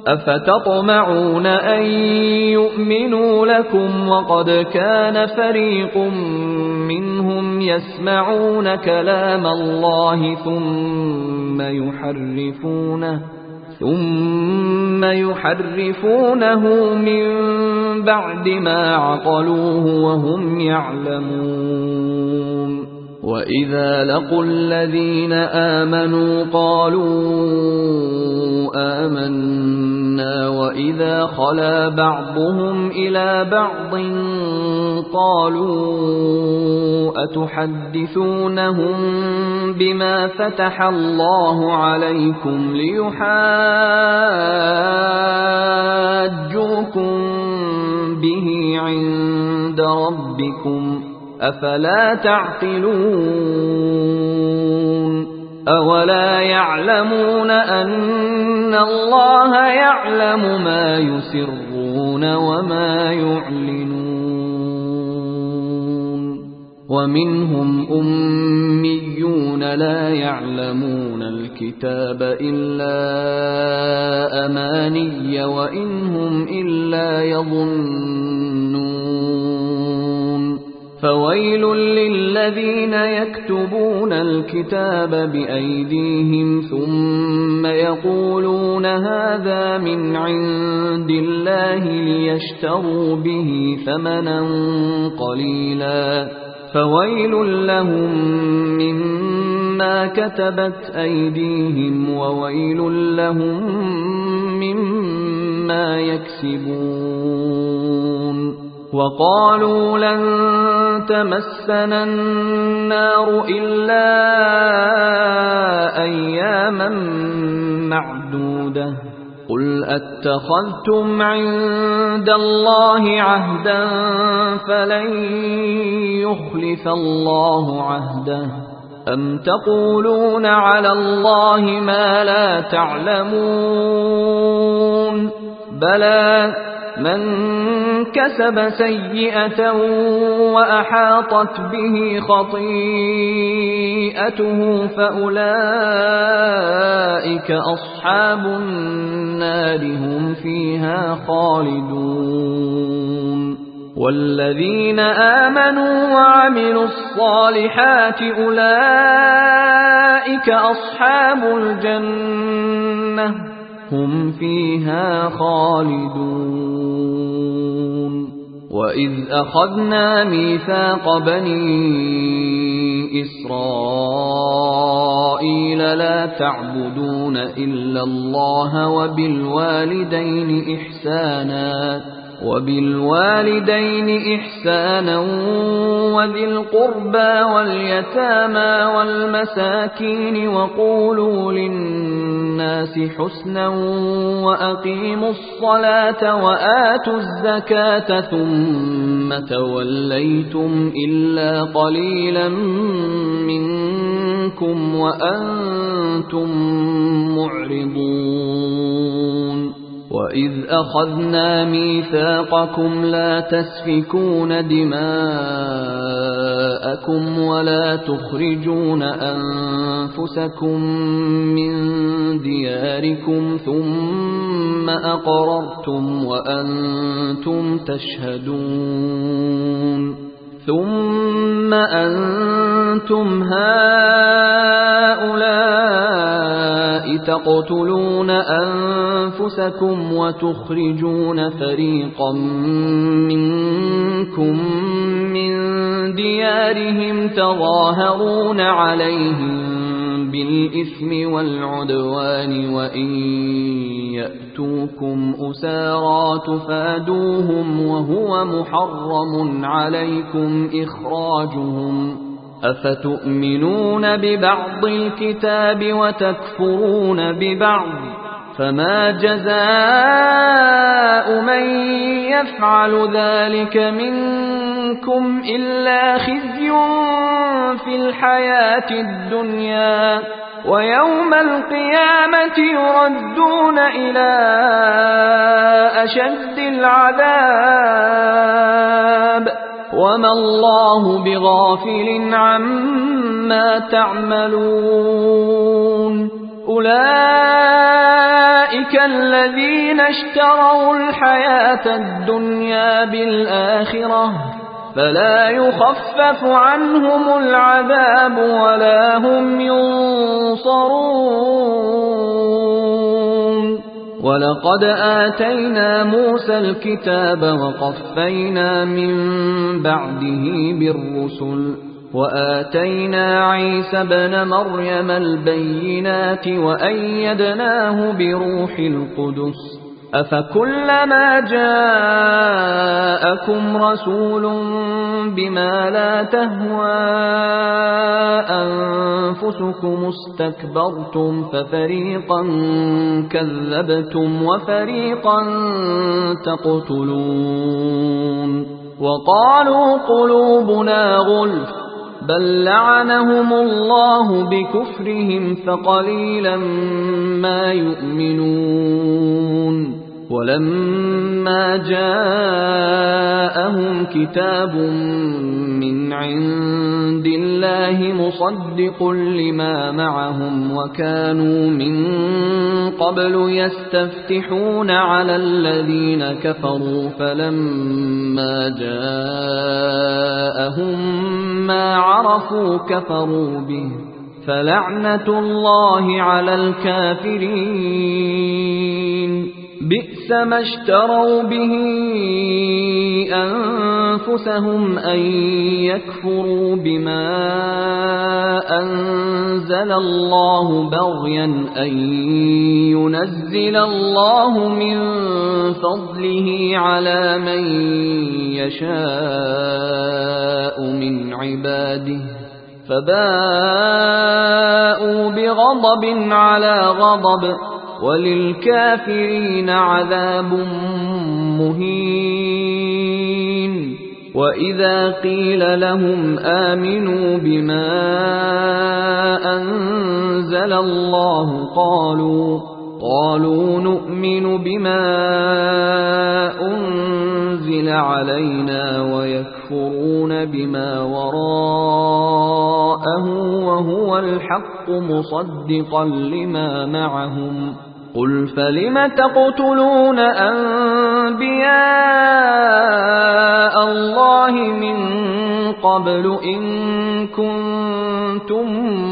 أفتطمعون أن يؤمنوا لكم وقد كان فريق منهم يسمعون كلام الله ثم يحرفونه من بعد ما عقلوه وهم يعلمون وإذا لقوا الذين آمنوا قالوا آمنا وإذا خلا بعضهم إلى بعض قالوا أتحدثونهم بما فتح الله عليكم ليحاجوكم به عند ربكم أفلا تعقلون أولا يعلمون أن الله يعلم ما يسرون وما يعلنون ومنهم أميون لا يعلمون الكتاب إلا أماني وإنهم إلا يظنون فويل للذين يكتبون الكتاب بأيديهم ثم يقولون هذا من عند الله ليشتروا به ثمنا قليلا فويل لهم مما كتبت أيديهم وويل لهم مما يكسبون وقالوا لن تمسنا النار إلا أياما معدودة قل أتخذتم عند الله عهدا فلن يخلف الله عهده أم تقولون على الله ما لا تعلمون بلى من كسب سيئة وأحاطت به خطيئته فأولئك أصحاب النار هم فيها خالدون والذين آمنوا وعملوا الصالحات أولئك أصحاب الجنة هم فيها خالدون وإذ أخذنا ميثاق بني إسرائيل لا تعبدون إلا الله وبالوالدين إحسانا وذي القربى واليتامى والمساكين وقولوا للناس حسنا وأقيموا الصلاة وآتوا الزكاة ثم توليتم إلا قليلا منكم وأنتم معرضون وإذ أخذنا ميثاقكم لا تسفكون دماءكم ولا تخرجون أنفسكم من دياركم ثم أقررتم وأنتم تشهدون ثم أنتم هؤلاء تقتلون أنفسكم وتخرجون فريقا منكم من ديارهم تظاهرون عليهم بالإثم والعدوان وإن يأتوكم أسارى تفادوهم وهو محرم عليكم إخراجهم أفتؤمنون ببعض الكتاب وتكفرون ببعض فما جزاء من يفعل ذلك منكم إلا خزي في الحياة الدنيا ويوم القيامة يردون إلى أشد العذاب وما الله بغافل عما تعملون أولئك الذين اشتروا الحياة الدنيا بالآخرة فلا يخفف عنهم العذاب ولا هم ينصرون ولقد آتينا موسى الكتاب وقفينا من بعده بالرسل وآتينا عيسى ابن مريم البينات وأيدناه بروح القدس أفكلما جاءكم رسول بما لا تهوى أنفسكم استكبرتم ففريقا كذبتم وفريقا تقتلون وقالوا قلوبنا غلف بل لعنهم الله بكفرهم فقليلا ما يؤمنون ولما جاءهم كتاب من عند الله مصدق لما معهم وكانوا من قبل يستفتحون على الذين كفروا فلما جاءهم ما عرفوا كفروا به فلعنة الله على الكافرين بئس ما اشتروا به أنفسهم أن يكفروا بما أنزل الله بغيا أن ينزل الله من فضله على من يشاء من عباده فباءوا بغضب على غضب وللكافرين عذاب مهين وإذا قيل لهم آمنوا بما أنزل الله قالوا نؤمن بما أنزل علينا ويكفرون بما وراءه وهو الحق مصدقا لما معهم قل فلم تقتلون أنبياء الله من قبل إن كنتم